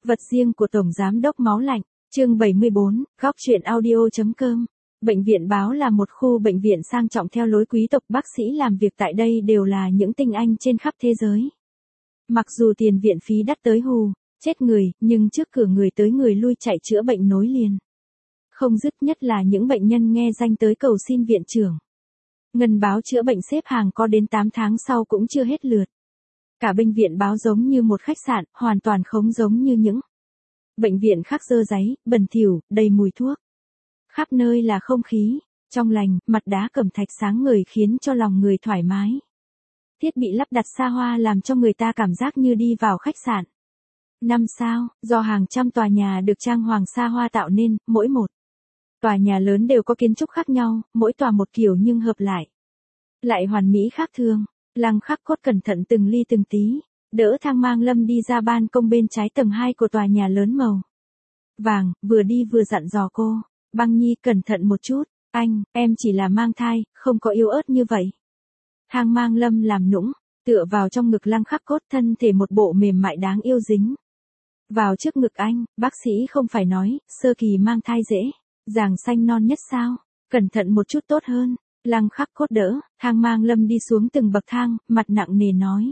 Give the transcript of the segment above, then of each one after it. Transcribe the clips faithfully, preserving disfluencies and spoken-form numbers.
Vật riêng của Tổng Giám đốc Máu Lạnh, chương bảy mươi bốn, góc truyện audio.com. Bệnh viện Báo là một khu bệnh viện sang trọng theo lối quý tộc, bác sĩ làm việc tại đây đều là những tinh anh trên khắp thế giới. Mặc dù tiền viện phí đắt tới hù, chết người, nhưng trước cửa người tới người lui chạy chữa bệnh nối liền. Không dứt, nhất là những bệnh nhân nghe danh tới cầu xin viện trưởng. Ngân Báo chữa bệnh xếp hàng có đến tám tháng sau cũng chưa hết lượt. Cả bệnh viện Báo giống như một khách sạn, hoàn toàn không giống như những bệnh viện khác, dơ dáy, bẩn thỉu, đầy mùi thuốc. Khắp nơi là không khí trong lành, mặt đá cẩm thạch sáng ngời khiến cho lòng người thoải mái. Thiết bị lắp đặt xa hoa làm cho người ta cảm giác như đi vào khách sạn năm sao, do hàng trăm tòa nhà được trang hoàng xa hoa tạo nên, mỗi một tòa nhà lớn đều có kiến trúc khác nhau, mỗi tòa một kiểu nhưng hợp lại lại hoàn mỹ khác thường. Lăng Khắc Cốt cẩn thận từng ly từng tí, đỡ Thang Mang Lâm đi ra ban công bên trái tầng hai của tòa nhà lớn màu vàng, vừa đi vừa dặn dò cô, Băng Nhi cẩn thận một chút, anh, em chỉ là mang thai, không có yếu ớt như vậy. Thang Mang Lâm làm nũng, tựa vào trong ngực Lăng Khắc Cốt, thân thể một bộ mềm mại đáng yêu dính vào trước ngực anh. Bác sĩ không phải nói, sơ kỳ mang thai dễ dàng xanh non nhất sao, cẩn thận một chút tốt hơn. Lăng Khắc Cốt đỡ Thang Mang Lâm đi xuống từng bậc thang, mặt nặng nề nói.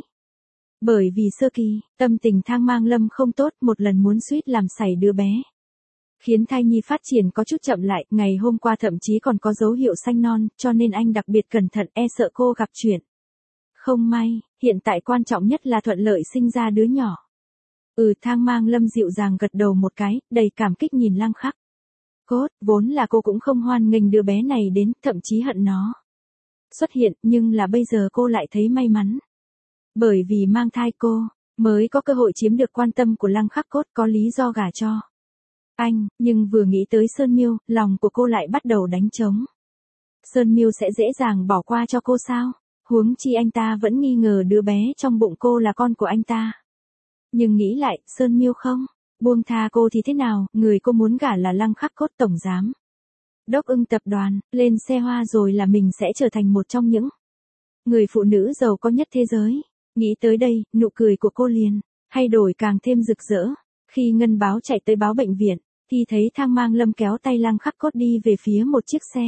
Bởi vì sơ kỳ, tâm tình Thang Mang Lâm không tốt, một lần muốn suýt làm xảy đứa bé, khiến thai nhi phát triển có chút chậm lại, ngày hôm qua thậm chí còn có dấu hiệu xanh non, cho nên anh đặc biệt cẩn thận, e sợ cô gặp chuyện không may. Hiện tại quan trọng nhất là thuận lợi sinh ra đứa nhỏ. Ừ, Thang Mang Lâm dịu dàng gật đầu một cái, đầy cảm kích nhìn Lăng Khắc Cốt. Vốn là cô cũng không hoan nghênh đứa bé này đến, thậm chí hận nó xuất hiện, nhưng là bây giờ cô lại thấy may mắn. Bởi vì mang thai cô mới có cơ hội chiếm được quan tâm của Lăng Khắc Cốt, có lý do gả cho anh, nhưng vừa nghĩ tới Sơn Miêu, lòng của cô lại bắt đầu đánh trống. Sơn Miêu sẽ dễ dàng bỏ qua cho cô sao? Huống chi anh ta vẫn nghi ngờ đứa bé trong bụng cô là con của anh ta. Nhưng nghĩ lại, Sơn Miêu không buông tha cô thì thế nào, người cô muốn gả là Lăng Khắc Cốt tổng giám đốc Ưng tập đoàn, lên xe hoa rồi là mình sẽ trở thành một trong những người phụ nữ giàu có nhất thế giới. Nghĩ tới đây, nụ cười của cô liền thay đổi càng thêm rực rỡ. Khi Ngân Báo chạy tới báo bệnh viện, thì thấy Thang Mang Lâm kéo tay Lăng Khắc Cốt đi về phía một chiếc xe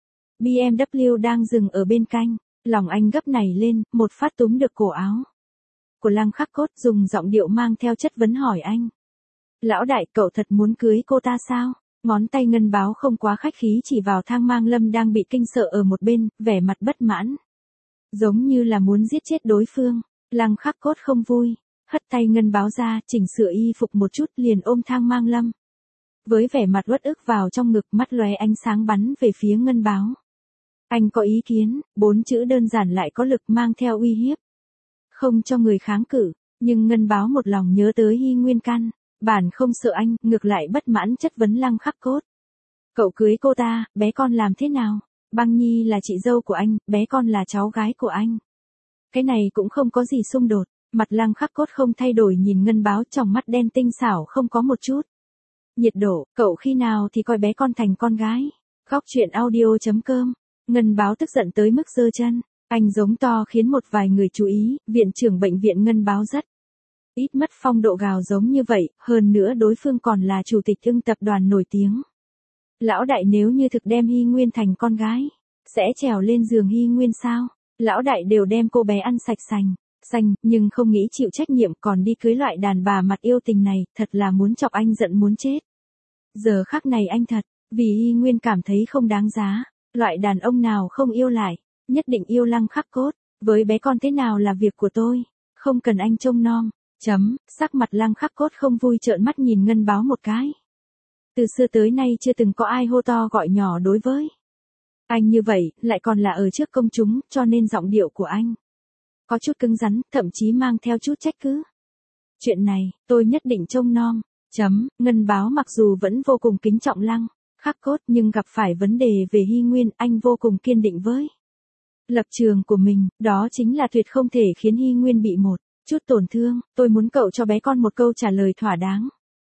bê em vê đang dừng ở bên cạnh. Lòng anh gấp nảy lên, một phát túm được cổ áo của Lăng Khắc Cốt, dùng giọng điệu mang theo chất vấn hỏi anh. Lão đại, cậu thật muốn cưới cô ta sao? Ngón tay Ngân Báo không quá khách khí chỉ vào Thang Mang Lâm đang bị kinh sợ ở một bên, vẻ mặt bất mãn, giống như là muốn giết chết đối phương. Lăng Khắc Cốt không vui, hất tay Ngân Báo ra, chỉnh sửa y phục một chút, liền ôm Thang Mang Lâm với vẻ mặt uất ức vào trong ngực, mắt lóe ánh sáng bắn về phía Ngân Báo. Anh có ý kiến, bốn chữ đơn giản lại có lực, mang theo uy hiếp, không cho người kháng cự. Nhưng Ngân Báo một lòng nhớ tới Hy Nguyên Căn bản không sợ anh, ngược lại bất mãn chất vấn Lăng Khắc Cốt. Cậu cưới cô ta, bé con làm thế nào? Băng Nhi là chị dâu của anh, bé con là cháu gái của anh. Cái này cũng không có gì xung đột. Mặt Lăng Khắc Cốt không thay đổi nhìn Ngân Báo, trong mắt đen tinh xảo không có một chút nhiệt độ. Cậu khi nào thì coi bé con thành con gái? Góc truyện audio.com. Ngân Báo tức giận tới mức giơ chân. Anh giống to khiến một vài người chú ý, viện trưởng bệnh viện Ngân Báo rất ít mất phong độ gào giống như vậy, hơn nữa đối phương còn là chủ tịch Ưng tập đoàn nổi tiếng. Lão đại, nếu như thực đem Hy Nguyên thành con gái, sẽ trèo lên giường Hy Nguyên sao? Lão đại đều đem cô bé ăn sạch sành xanh, nhưng không nghĩ chịu trách nhiệm, còn đi cưới loại đàn bà mặt yêu tình này, thật là muốn chọc anh giận muốn chết. Giờ khắc này anh thật vì Hy Nguyên cảm thấy không đáng giá. Loại đàn ông nào không yêu lại nhất định yêu Lăng Khắc Cốt. Với bé con thế nào là việc của tôi, không cần anh trông nom. Chấm. Sắc mặt Lăng Khắc Cốt không vui, trợn mắt nhìn Ngân Báo một cái. Từ xưa tới nay chưa từng có ai hô to gọi nhỏ đối với anh như vậy, lại còn là ở trước công chúng, cho nên giọng điệu của anh có chút cứng rắn, thậm chí mang theo chút trách cứ. Chuyện này, tôi nhất định trông nom. Chấm. Ngân Báo mặc dù vẫn vô cùng kính trọng Lăng Khắc Cốt, nhưng gặp phải vấn đề về Hy Nguyên, anh vô cùng kiên định với lập trường của mình, đó chính là tuyệt không thể khiến Hy Nguyên bị một chút tổn thương. Tôi muốn cậu cho bé con một câu trả lời thỏa đáng.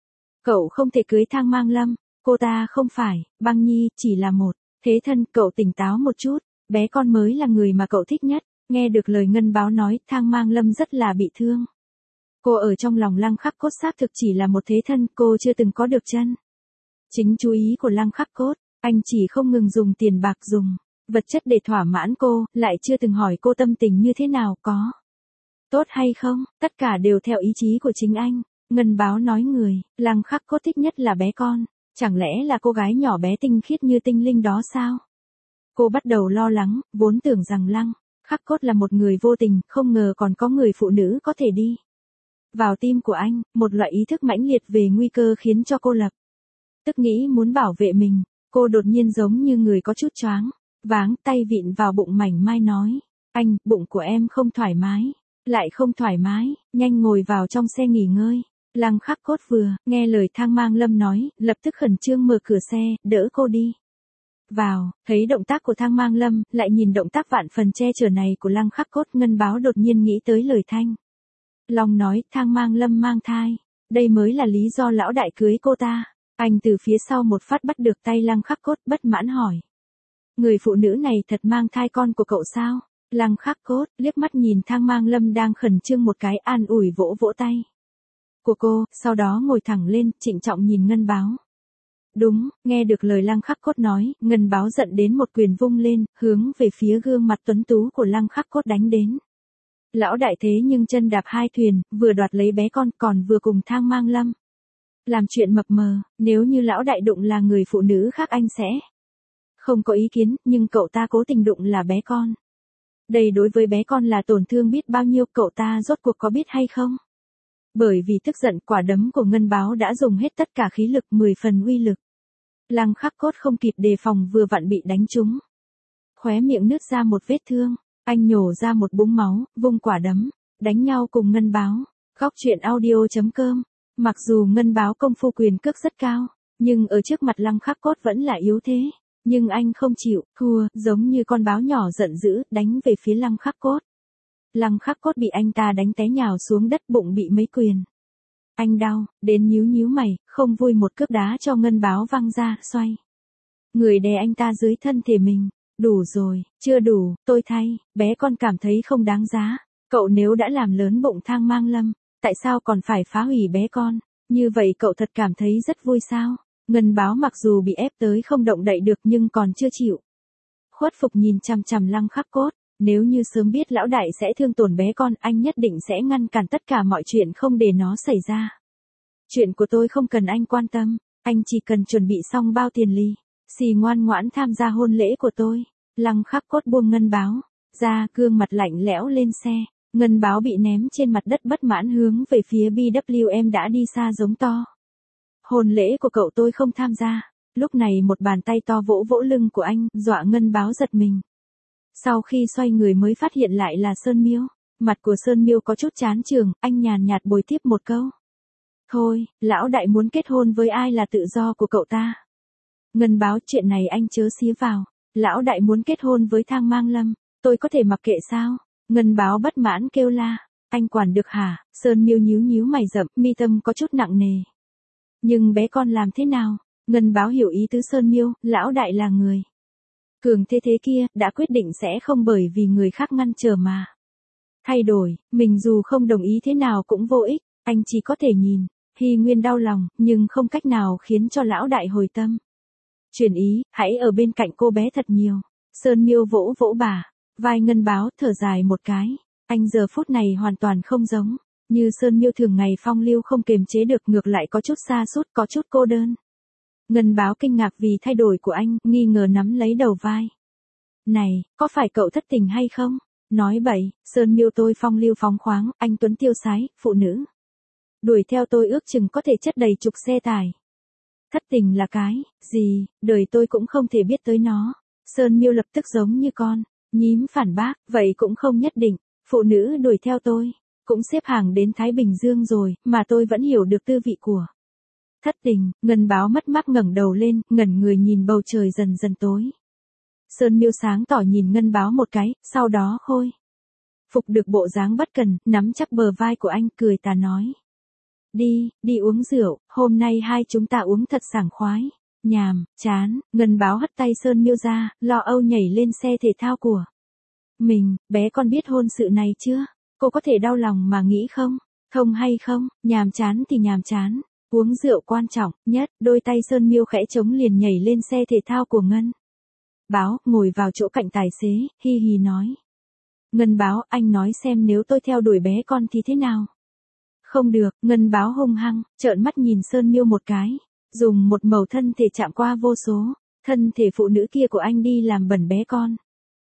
Cậu không thể cưới Thang Mang Lâm, cô ta không phải Băng Nhi, chỉ là một thế thân. Cậu tỉnh táo một chút, bé con mới là người mà cậu thích nhất. Nghe được lời Ngân Báo nói, Thang Mang Lâm rất là bị thương. Cô ở trong lòng Lăng Khắc Cốt xác thực chỉ là một thế thân, cô chưa từng có được chân. Chính chú ý của Lăng Khắc Cốt, anh chỉ không ngừng dùng tiền bạc dùng vật chất để thỏa mãn cô, lại chưa từng hỏi cô tâm tình như thế nào, có tốt hay không, tất cả đều theo ý chí của chính anh. Ngân Báo nói người, Lăng Khắc Cốt thích nhất là bé con, chẳng lẽ là cô gái nhỏ bé tinh khiết như tinh linh đó sao? Cô bắt đầu lo lắng, vốn tưởng rằng Lăng Khắc Cốt là một người vô tình, không ngờ còn có người phụ nữ có thể đi vào tim của anh, một loại ý thức mãnh liệt về nguy cơ khiến cho cô lập tức nghĩ muốn bảo vệ mình. Cô đột nhiên giống như người có chút choáng váng, tay vịn vào bụng mảnh mai nói, anh, bụng của em không thoải mái, lại không thoải mái, nhanh ngồi vào trong xe nghỉ ngơi. Lăng Khắc Cốt vừa nghe lời Thang Mang Lâm nói, lập tức khẩn trương mở cửa xe, đỡ cô đi vào. Thấy động tác của Thang Mang Lâm, lại nhìn động tác vạn phần che chở này của Lăng Khắc Cốt, Ngân Báo đột nhiên nghĩ tới lời Thanh Long nói, Thang Mang Lâm mang thai, đây mới là lý do lão đại cưới cô ta. Anh từ phía sau một phát bắt được tay Lăng Khắc Cốt, bất mãn hỏi, người phụ nữ này thật mang thai con của cậu sao? Lăng Khắc Cốt liếc mắt nhìn Thang Mang Lâm đang khẩn trương một cái, an ủi vỗ vỗ tay của cô, sau đó ngồi thẳng lên, trịnh trọng nhìn Ngân Báo. Đúng, nghe được lời Lăng Khắc Cốt nói, Ngân Báo giận đến một quyền vung lên, hướng về phía gương mặt tuấn tú của Lăng Khắc Cốt đánh đến. Lão đại thế nhưng chân đạp hai thuyền, vừa đoạt lấy bé con, còn vừa cùng Thang Mang Lâm làm chuyện mập mờ. Nếu như lão đại đụng là người phụ nữ khác anh sẽ không có ý kiến, nhưng cậu ta cố tình đụng là bé con. Đây đối với bé con là tổn thương biết bao nhiêu, cậu ta rốt cuộc có biết hay không? Bởi vì tức giận, quả đấm của Ngân Báo đã dùng hết tất cả khí lực, mười phần uy lực. Lăng Khắc Cốt không kịp đề phòng vừa vặn bị đánh trúng. Khóe miệng nứt ra một vết thương, anh nhổ ra một búng máu, vung quả đấm, đánh nhau cùng Ngân Báo. Góc truyện audio chấm com. Mặc dù Ngân Báo công phu quyền cước rất cao, nhưng ở trước mặt Lăng Khắc Cốt vẫn là yếu thế. Nhưng anh không chịu, thua, giống như con báo nhỏ giận dữ, đánh về phía Lăng Khắc Cốt. Lăng Khắc Cốt bị anh ta đánh té nhào xuống đất, bụng bị mấy quyền. Anh đau, đến nhíu nhíu mày, không vui một cước đá cho Ngân Báo văng ra, xoay người đè anh ta dưới thân thể mình. Đủ rồi, chưa đủ, tôi thay, bé con cảm thấy không đáng giá. Cậu nếu đã làm lớn bụng Thang Mang Lâm, tại sao còn phải phá hủy bé con? Như vậy cậu thật cảm thấy rất vui sao? Ngân Báo mặc dù bị ép tới không động đậy được nhưng còn chưa chịu khuất phục nhìn chằm chằm Lăng Khắc Cốt. Nếu như sớm biết lão đại sẽ thương tổn bé con, anh nhất định sẽ ngăn cản tất cả mọi chuyện không để nó xảy ra. Chuyện của tôi không cần anh quan tâm, anh chỉ cần chuẩn bị xong bao tiền lì xì ngoan ngoãn tham gia hôn lễ của tôi. Lăng Khắc Cốt buông Ngân Báo ra, gương mặt lạnh lẽo lên xe. Ngân Báo bị ném trên mặt đất bất mãn hướng về phía bê vê kép em đã đi xa giống to. Hôn lễ của cậu tôi không tham gia. Lúc này một bàn tay to vỗ vỗ lưng của anh, dọa Ngân Báo giật mình. Sau khi xoay người mới phát hiện lại là Sơn Miêu. Mặt của Sơn Miêu có chút chán chường, anh nhàn nhạt bồi tiếp một câu. Thôi, lão đại muốn kết hôn với ai là tự do của cậu ta. Ngân Báo, chuyện này anh chớ xía vào. Lão đại muốn kết hôn với Thang Mang Lâm, tôi có thể mặc kệ sao? Ngân Báo bất mãn kêu la. Anh quản được hả? Sơn Miêu nhíu nhíu mày rậm, mi tâm có chút nặng nề. Nhưng bé con làm thế nào? Ngân Báo hiểu ý tứ Sơn Miêu, lão đại là người cường thế thế kia, đã quyết định sẽ không bởi vì người khác ngăn trở mà thay đổi, mình dù không đồng ý thế nào cũng vô ích, anh chỉ có thể nhìn. Hy Nguyên đau lòng, nhưng không cách nào khiến cho lão đại hồi tâm chuyển ý, hãy ở bên cạnh cô bé thật nhiều. Sơn Miêu vỗ vỗ bà vai Ngân Báo, thở dài một cái. Anh giờ phút này hoàn toàn không giống như Sơn Miêu thường ngày phong lưu không kềm chế được, ngược lại có chút xa sút, có chút cô đơn. Ngân Báo kinh ngạc vì thay đổi của anh, nghi ngờ nắm lấy đầu vai. Này, có phải cậu thất tình hay không? Nói bậy, Sơn Miêu tôi phong lưu phóng khoáng, anh tuấn tiêu sái, phụ nữ đuổi theo tôi ước chừng có thể chất đầy chục xe tải. Thất tình là cái gì, đời tôi cũng không thể biết tới nó. Sơn Miêu lập tức giống như con nhím phản bác, vậy cũng không nhất định, phụ nữ đuổi theo tôi cũng xếp hàng đến Thái Bình Dương rồi, mà tôi vẫn hiểu được tư vị của thất tình. Ngân Báo mất mát ngẩng đầu lên, ngẩn người nhìn bầu trời dần dần tối. Sơn Miêu sáng tỏ nhìn Ngân Báo một cái, sau đó khôi phục được bộ dáng bất cần, nắm chắc bờ vai của anh, cười tà nói. Đi, đi uống rượu, hôm nay hai chúng ta uống thật sảng khoái. Nhàm, chán, Ngân Báo hất tay Sơn Miêu ra, lo âu nhảy lên xe thể thao của mình. Bé con biết hôn sự này chưa? Cô có thể đau lòng mà nghĩ không? Thông hay không, nhàm chán thì nhàm chán. Uống rượu quan trọng nhất, đôi tay Sơn Miêu khẽ chống liền nhảy lên xe thể thao của Ngân Báo, ngồi vào chỗ cạnh tài xế, hi hi nói. Ngân Báo, anh nói xem nếu tôi theo đuổi bé con thì thế nào? Không được, Ngân Báo hung hăng, trợn mắt nhìn Sơn Miêu một cái, dùng một mẩu thân thể chạm qua vô số, thân thể phụ nữ kia của anh đi làm bẩn bé con.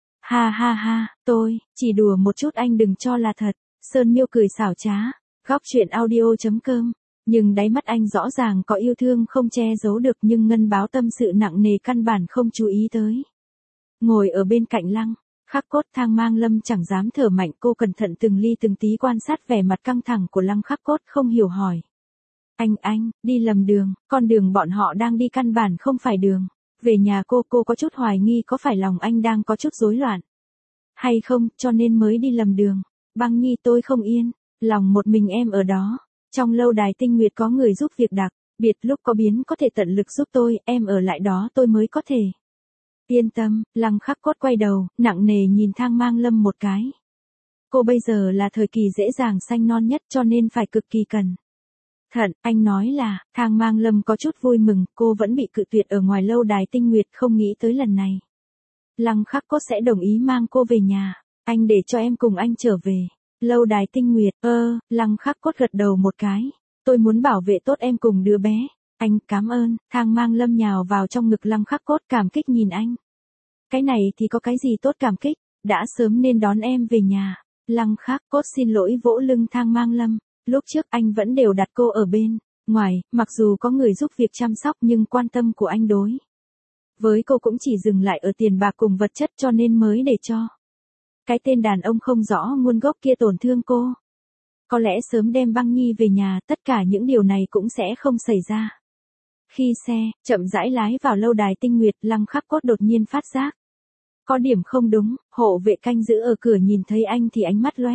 Ha ha ha, tôi, chỉ đùa một chút anh đừng cho là thật. Sơn Miêu cười xảo trá, góc chuyện audio chấm com. Nhưng đáy mắt anh rõ ràng có yêu thương không che giấu được, nhưng Ngân Báo tâm sự nặng nề căn bản không chú ý tới. Ngồi ở bên cạnh Lăng Khắc Cốt, Thang Mang Lâm chẳng dám thở mạnh, cô cẩn thận từng ly từng tí quan sát vẻ mặt căng thẳng của Lăng Khắc Cốt, không hiểu hỏi. Anh, anh, đi lầm đường, con đường bọn họ đang đi căn bản không phải đường. Về nhà cô, cô có chút hoài nghi có phải lòng anh đang có chút rối loạn hay không, cho nên mới đi lầm đường. Băng Nhi, tôi không yên, lòng một mình em ở đó. Trong lâu đài Tinh Nguyệt có người giúp việc đặc biệt, lúc có biến có thể tận lực giúp tôi, em ở lại đó tôi mới có thể. Yên tâm, Lăng Khắc Cốt quay đầu, nặng nề nhìn Thang Mang Lâm một cái. Cô bây giờ là thời kỳ dễ dàng sanh non nhất, cho nên phải cực kỳ cẩn thận. Anh nói là, Thang Mang Lâm có chút vui mừng, cô vẫn bị cự tuyệt ở ngoài lâu đài Tinh Nguyệt, không nghĩ tới lần này Lăng Khắc Cốt sẽ đồng ý mang cô về nhà. Anh để cho em cùng anh trở về lâu đài Tinh Nguyệt. Ơ, Lăng Khắc Cốt gật đầu một cái. Tôi muốn bảo vệ tốt em cùng đứa bé. Anh, cảm ơn. Thang Mang Lâm nhào vào trong ngực Lăng Khắc Cốt, cảm kích nhìn anh. Cái này thì có cái gì tốt cảm kích, đã sớm nên đón em về nhà. Lăng Khắc Cốt xin lỗi vỗ lưng Thang Mang Lâm. Lúc trước anh vẫn đều đặt cô ở bên ngoài, mặc dù có người giúp việc chăm sóc nhưng quan tâm của anh đối với cô cũng chỉ dừng lại ở tiền bạc cùng vật chất, cho nên mới để cho cái tên đàn ông không rõ nguồn gốc kia tổn thương cô. Có lẽ sớm đem Băng Nhi về nhà, tất cả những điều này cũng sẽ không xảy ra. Khi xe chậm rãi lái vào lâu đài Tinh Nguyệt, Lăng Khắc Cốt đột nhiên phát giác có điểm không đúng. Hộ vệ canh giữ ở cửa nhìn thấy anh thì ánh mắt lóe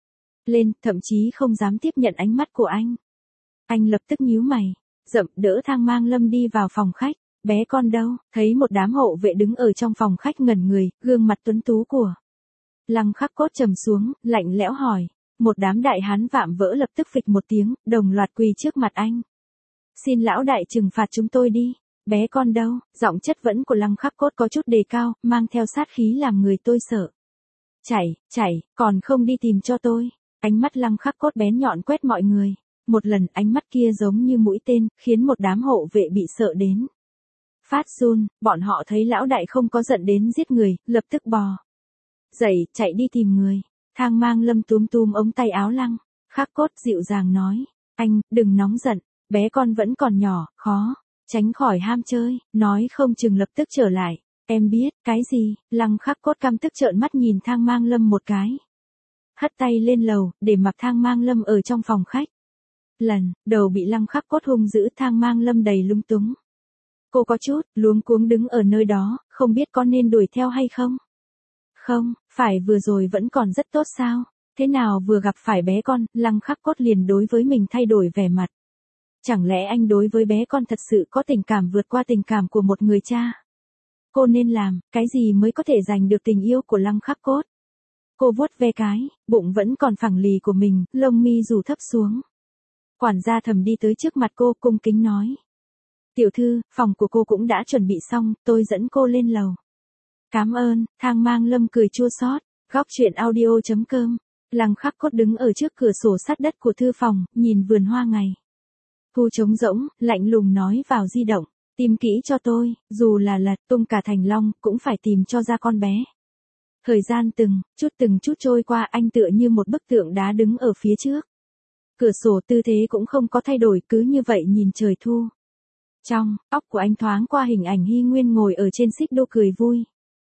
lên, thậm chí không dám tiếp nhận ánh mắt của anh. Anh lập tức nhíu mày, rậm đỡ Thang Mang Lâm đi vào phòng khách. Bé con đâu? Thấy một đám hộ vệ đứng ở trong phòng khách ngẩn người, gương mặt tuấn tú của Lăng Khắc Cốt trầm xuống, lạnh lẽo hỏi. Một đám đại hán vạm vỡ lập tức phịch một tiếng, đồng loạt quỳ trước mặt anh. Xin lão đại trừng phạt chúng tôi đi. Bé con đâu? Giọng chất vấn của Lăng Khắc Cốt có chút đề cao, mang theo sát khí làm người tôi sợ. Chảy, chảy, còn không đi tìm cho tôi. Ánh mắt Lăng Khắc Cốt bén nhọn quét mọi người. Một lần ánh mắt kia giống như mũi tên, khiến một đám hộ vệ bị sợ đến phát run. Bọn họ thấy lão đại không có giận đến giết người, lập tức bò dậy, chạy đi tìm người. Thang Mang Lâm túm túm ống tay áo Lăng Khắc Cốt, dịu dàng nói. Anh, đừng nóng giận, bé con vẫn còn nhỏ, khó tránh khỏi ham chơi, nói không chừng lập tức trở lại. Em biết, cái gì? Lăng Khắc Cốt căm tức trợn mắt nhìn Thang Mang Lâm một cái. Hất tay lên lầu, để mặc Thang Mang Lâm ở trong phòng khách. Lần đầu bị Lăng Khắc Cốt hung dữ, Thang Mang Lâm đầy lung túng. Cô có chút luống cuống đứng ở nơi đó, không biết có nên đuổi theo hay không. Không, phải vừa rồi vẫn còn rất tốt sao? Thế nào vừa gặp phải bé con, Lăng Khắc Cốt liền đối với mình thay đổi vẻ mặt. Chẳng lẽ anh đối với bé con thật sự có tình cảm vượt qua tình cảm của một người cha? Cô nên làm cái gì mới có thể giành được tình yêu của Lăng Khắc Cốt? Cô vuốt ve cái bụng vẫn còn phẳng lì của mình, lông mi rủ thấp xuống. Quản gia Thẩm đi tới trước mặt cô, cung kính nói. Tiểu thư, phòng của cô cũng đã chuẩn bị xong, tôi dẫn cô lên lầu. Cảm ơn. Thang Mang Lâm cười chua xót. Góc chuyện audio chấm com. Lăng Khắc Cốt đứng ở trước cửa sổ sát đất của thư phòng, nhìn vườn hoa ngày thu trống rỗng, lạnh lùng nói vào di động. Tìm kỹ cho tôi, dù là lật tung cả thành long, cũng phải tìm cho ra con bé. Thời gian từng chút từng chút trôi qua, anh tựa như một bức tượng đá đứng ở phía trước cửa sổ, tư thế cũng không có thay đổi, cứ như vậy nhìn trời thu. Trong óc của anh thoáng qua hình ảnh Hy Nguyên ngồi ở trên xích đu cười vui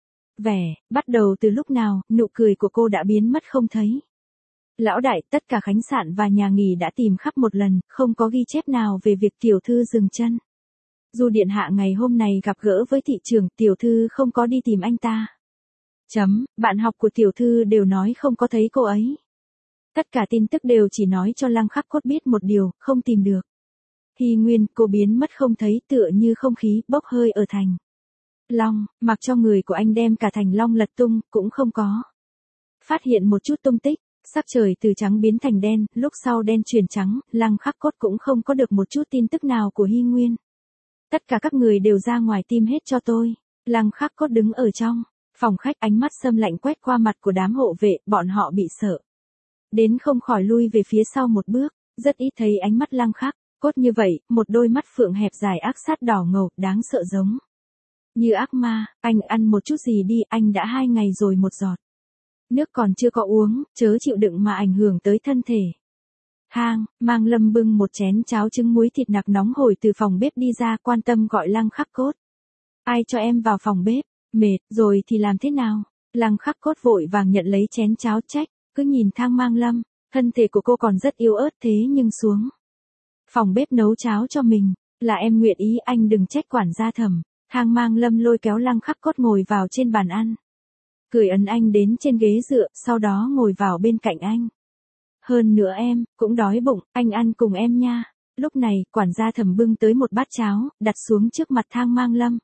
vẻ. Bắt đầu từ lúc nào, nụ cười của cô đã biến mất không thấy. Lão đại, tất cả khách sạn và nhà nghỉ đã tìm khắp một lần, không có ghi chép nào về việc tiểu thư dừng chân. Dù điện hạ ngày hôm này gặp gỡ với thị trưởng, tiểu thư không có đi tìm anh ta. Chấm, bạn học của tiểu thư đều nói không có thấy cô ấy. Tất cả tin tức đều chỉ nói cho Lăng Khắc Cốt biết một điều, không tìm được Hy Nguyên, cô biến mất không thấy, tựa như không khí bốc hơi ở thành Long, mặc cho người của anh đem cả thành Long lật tung, cũng không có phát hiện một chút tung tích. Sắc trời từ trắng biến thành đen, lúc sau đen chuyển trắng, Lăng Khắc Cốt cũng không có được một chút tin tức nào của Hy Nguyên. Tất cả các người đều ra ngoài tìm hết cho tôi. Lăng Khắc Cốt đứng ở trong phòng khách, ánh mắt sâm lạnh quét qua mặt của đám hộ vệ, bọn họ bị sợ đến không khỏi lui về phía sau một bước, rất ít thấy ánh mắt Lăng Khắc Cốt như vậy, một đôi mắt phượng hẹp dài ác sát đỏ ngầu, đáng sợ giống như ác ma. Anh ăn một chút gì đi, anh đã hai ngày rồi một giọt nước còn chưa có uống, chớ chịu đựng mà ảnh hưởng tới thân thể. Hang, Mang Lâm bưng một chén cháo trứng muối thịt nạc nóng hổi từ phòng bếp đi ra, quan tâm gọi Lăng Khắc Cốt. Ai cho em vào phòng bếp? Mệt rồi thì làm thế nào? Lăng Khắc Cốt vội vàng nhận lấy chén cháo, trách, cứ nhìn Thang Mang Lâm, thân thể của cô còn rất yếu ớt thế nhưng xuống phòng bếp nấu cháo cho mình, là em nguyện ý, anh đừng trách quản gia Thẩm. Thang Mang Lâm lôi kéo Lăng Khắc Cốt ngồi vào trên bàn ăn, cười ấn anh đến trên ghế dựa, sau đó ngồi vào bên cạnh anh. Hơn nữa em cũng đói bụng, anh ăn cùng em nha. Lúc này, quản gia Thẩm bưng tới một bát cháo, đặt xuống trước mặt Thang Mang Lâm.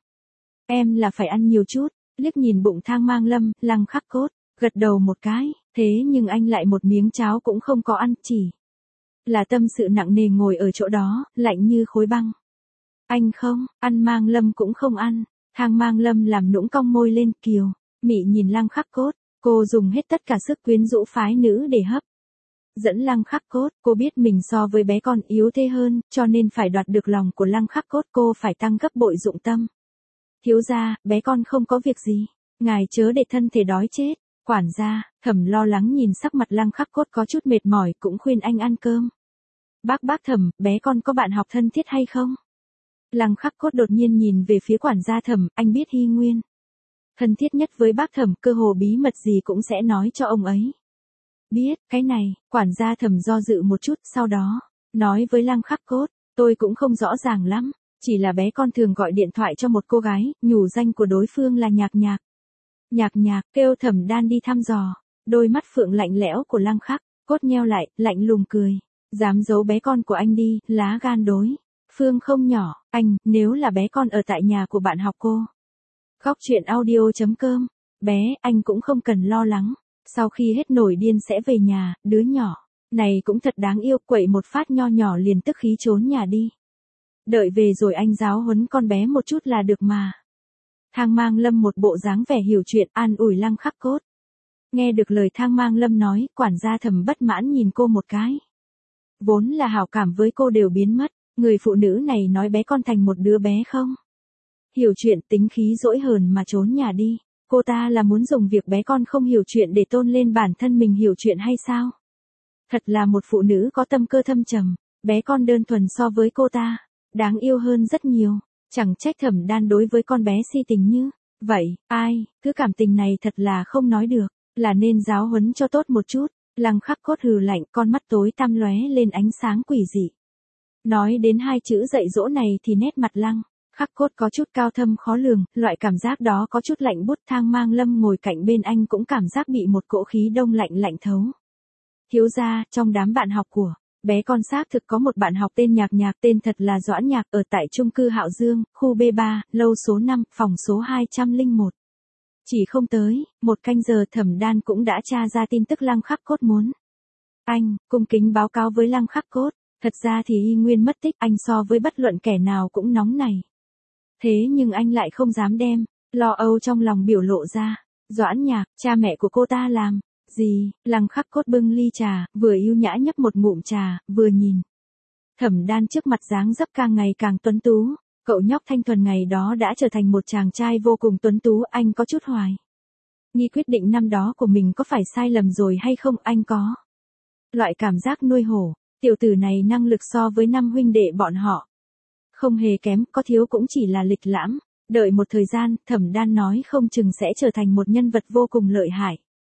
Em là phải ăn nhiều chút. Liếc nhìn bụng Thang Mang Lâm, Lăng Khắc Cốt gật đầu một cái, thế nhưng anh lại một miếng cháo cũng không có ăn, chỉ là tâm sự nặng nề ngồi ở chỗ đó, lạnh như khối băng. Anh không ăn, Mang Lâm cũng không ăn. Thang Mang Lâm làm nũng cong môi lên, kiều mị nhìn Lăng Khắc Cốt, cô dùng hết tất cả sức quyến rũ phái nữ để hấp dẫn Lăng Khắc Cốt. Cô biết mình so với bé con yếu thế hơn, cho nên phải đoạt được lòng của Lăng Khắc Cốt, cô phải tăng gấp bội dụng tâm. Thiếu gia, bé con không có việc gì, ngài chớ để thân thể đói chết. Quản gia Thẩm lo lắng nhìn sắc mặt Lăng Khắc Cốt có chút mệt mỏi, cũng khuyên anh ăn cơm. Bác bác Thẩm, bé con có bạn học thân thiết hay không? Lăng Khắc Cốt đột nhiên nhìn về phía quản gia Thẩm, anh biết Hy Nguyên thân thiết nhất với bác Thẩm, cơ hồ bí mật gì cũng sẽ nói cho ông ấy. Biết, cái này, quản gia Thẩm do dự một chút, sau đó nói với Lăng Khắc Cốt, tôi cũng không rõ ràng lắm, chỉ là bé con thường gọi điện thoại cho một cô gái, nhủ danh của đối phương là Nhạc Nhạc. Nhạc Nhạc, kêu Thẩm Đan đi thăm dò. Đôi mắt phượng lạnh lẽo của Lăng Khắc Cốt nheo lại, lạnh lùng cười, dám giấu bé con của anh đi, lá gan đối phương không nhỏ. Anh, nếu là bé con ở tại nhà của bạn học cô. Góc truyện audio chấm com, bé, anh cũng không cần lo lắng. Sau khi hết nổi điên sẽ về nhà, đứa nhỏ này cũng thật đáng yêu, quậy một phát nho nhỏ liền tức khí trốn nhà đi. Đợi về rồi anh giáo huấn con bé một chút là được mà. Thang Mang Lâm một bộ dáng vẻ hiểu chuyện, an ủi Lăng Khắc Cốt. Nghe được lời Thang Mang Lâm nói, quản gia Thẩm bất mãn nhìn cô một cái. Vốn là hảo cảm với cô đều biến mất, người phụ nữ này nói bé con thành một đứa bé không hiểu chuyện, tính khí dỗi hờn mà trốn nhà đi. Cô ta là muốn dùng việc bé con không hiểu chuyện để tôn lên bản thân mình hiểu chuyện hay sao? Thật là một phụ nữ có tâm cơ thâm trầm, bé con đơn thuần so với cô ta, đáng yêu hơn rất nhiều. Chẳng trách Thẩm Đan đối với con bé si tình như vậy, ai, thứ cảm tình này thật là không nói được, là nên giáo huấn cho tốt một chút. Lăng Khắc Cốt hừ lạnh, con mắt tối tăm lóe lên ánh sáng quỷ dị. Nói đến hai chữ dạy dỗ này thì nét mặt Lăng Khắc Cốt có chút cao thâm khó lường, loại cảm giác đó có chút lạnh bút. Thang Mang Lâm ngồi cạnh bên anh cũng cảm giác bị một cỗ khí đông lạnh lạnh thấu. Thiếu gia, trong đám bạn học của bé con xác thực có một bạn học tên Nhạc Nhạc, tên thật là Doãn Nhạc, ở tại chung cư Hạo Dương, khu B ba, lâu số năm, phòng số hai trăm lẻ một. Chỉ không tới một canh giờ, Thẩm Đan cũng đã tra ra tin tức Lăng Khắc Cốt muốn. Anh cung kính báo cáo với Lăng Khắc Cốt, thật ra thì Hy Nguyên mất tích, anh so với bất luận kẻ nào cũng nóng này. Thế nhưng anh lại không dám đem lo âu trong lòng biểu lộ ra. Doãn Nhạc, cha mẹ của cô ta làm gì? Lăng Khắc Cốt bưng ly trà, vừa yêu nhã nhấp một ngụm trà, vừa nhìn Thẩm Đan trước mặt dáng dấp càng ngày càng tuấn tú. Cậu nhóc thanh thuần ngày đó đã trở thành một chàng trai vô cùng tuấn tú, anh có chút hoài nghi quyết định năm đó của mình có phải sai lầm rồi hay không. Anh có loại cảm giác nuôi hổ, tiểu tử này năng lực so với năm huynh đệ bọn họ không hề kém, có thiếu cũng chỉ là lịch lãm. Đợi một thời gian, Thẩm Đan nói không chừng sẽ trở thành một nhân vật vô cùng lợi hại.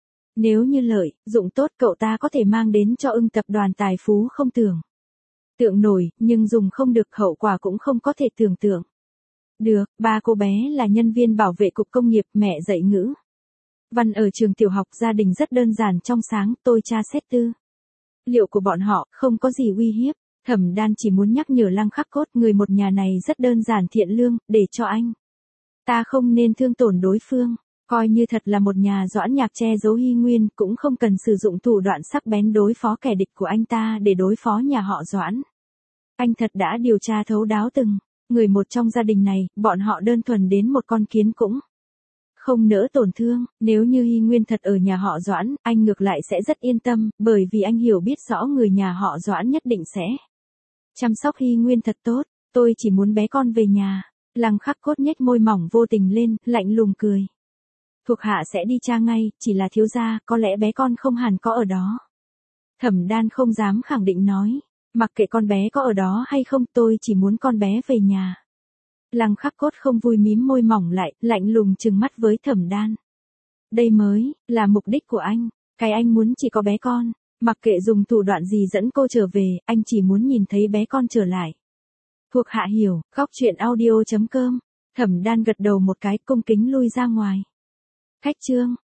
Nếu như lợi dụng tốt, cậu ta có thể mang đến cho Ưng tập đoàn tài phú không tưởng tượng nổi, nhưng dùng không được hậu quả cũng không có thể tưởng tượng được. Ba cô bé là nhân viên bảo vệ cục công nghiệp, mẹ dạy ngữ văn ở trường tiểu học, gia đình rất đơn giản trong sáng. Tôi tra xét tư liệu của bọn họ, không có gì uy hiếp. Thẩm Đan chỉ muốn nhắc nhở Lăng Khắc Cốt, người một nhà này rất đơn giản thiện lương, để cho anh ta không nên thương tổn đối phương. Coi như thật là một nhà Doãn Nhạc che giấu Hy Nguyên, cũng không cần sử dụng thủ đoạn sắc bén đối phó kẻ địch của anh ta để đối phó nhà họ Doãn. Anh thật đã điều tra thấu đáo từng người một trong gia đình này, bọn họ đơn thuần đến một con kiến cũng không nỡ tổn thương. Nếu như Hy Nguyên thật ở nhà họ Doãn, anh ngược lại sẽ rất yên tâm, bởi vì anh hiểu biết rõ người nhà họ Doãn nhất định sẽ chăm sóc Hy Nguyên thật tốt. Tôi chỉ muốn bé con về nhà. Lăng Khắc Cốt nhếch môi mỏng vô tình lên, lạnh lùng cười. Thuộc hạ sẽ đi tra ngay, chỉ là thiếu gia, có lẽ bé con không hẳn có ở đó. Thẩm Đan không dám khẳng định nói. Mặc kệ con bé có ở đó hay không, tôi chỉ muốn con bé về nhà. Lăng Khắc Cốt không vui mím môi mỏng lại, lạnh lùng trừng mắt với Thẩm Đan. Đây mới là mục đích của anh. Cái anh muốn chỉ có bé con. Mặc kệ dùng thủ đoạn gì dẫn cô trở về, anh chỉ muốn nhìn thấy bé con trở lại. Thuộc hạ hiểu. Góc truyện audio chấm com. Thẩm Đan gật đầu một cái, cung kính lui ra ngoài. Khách trương.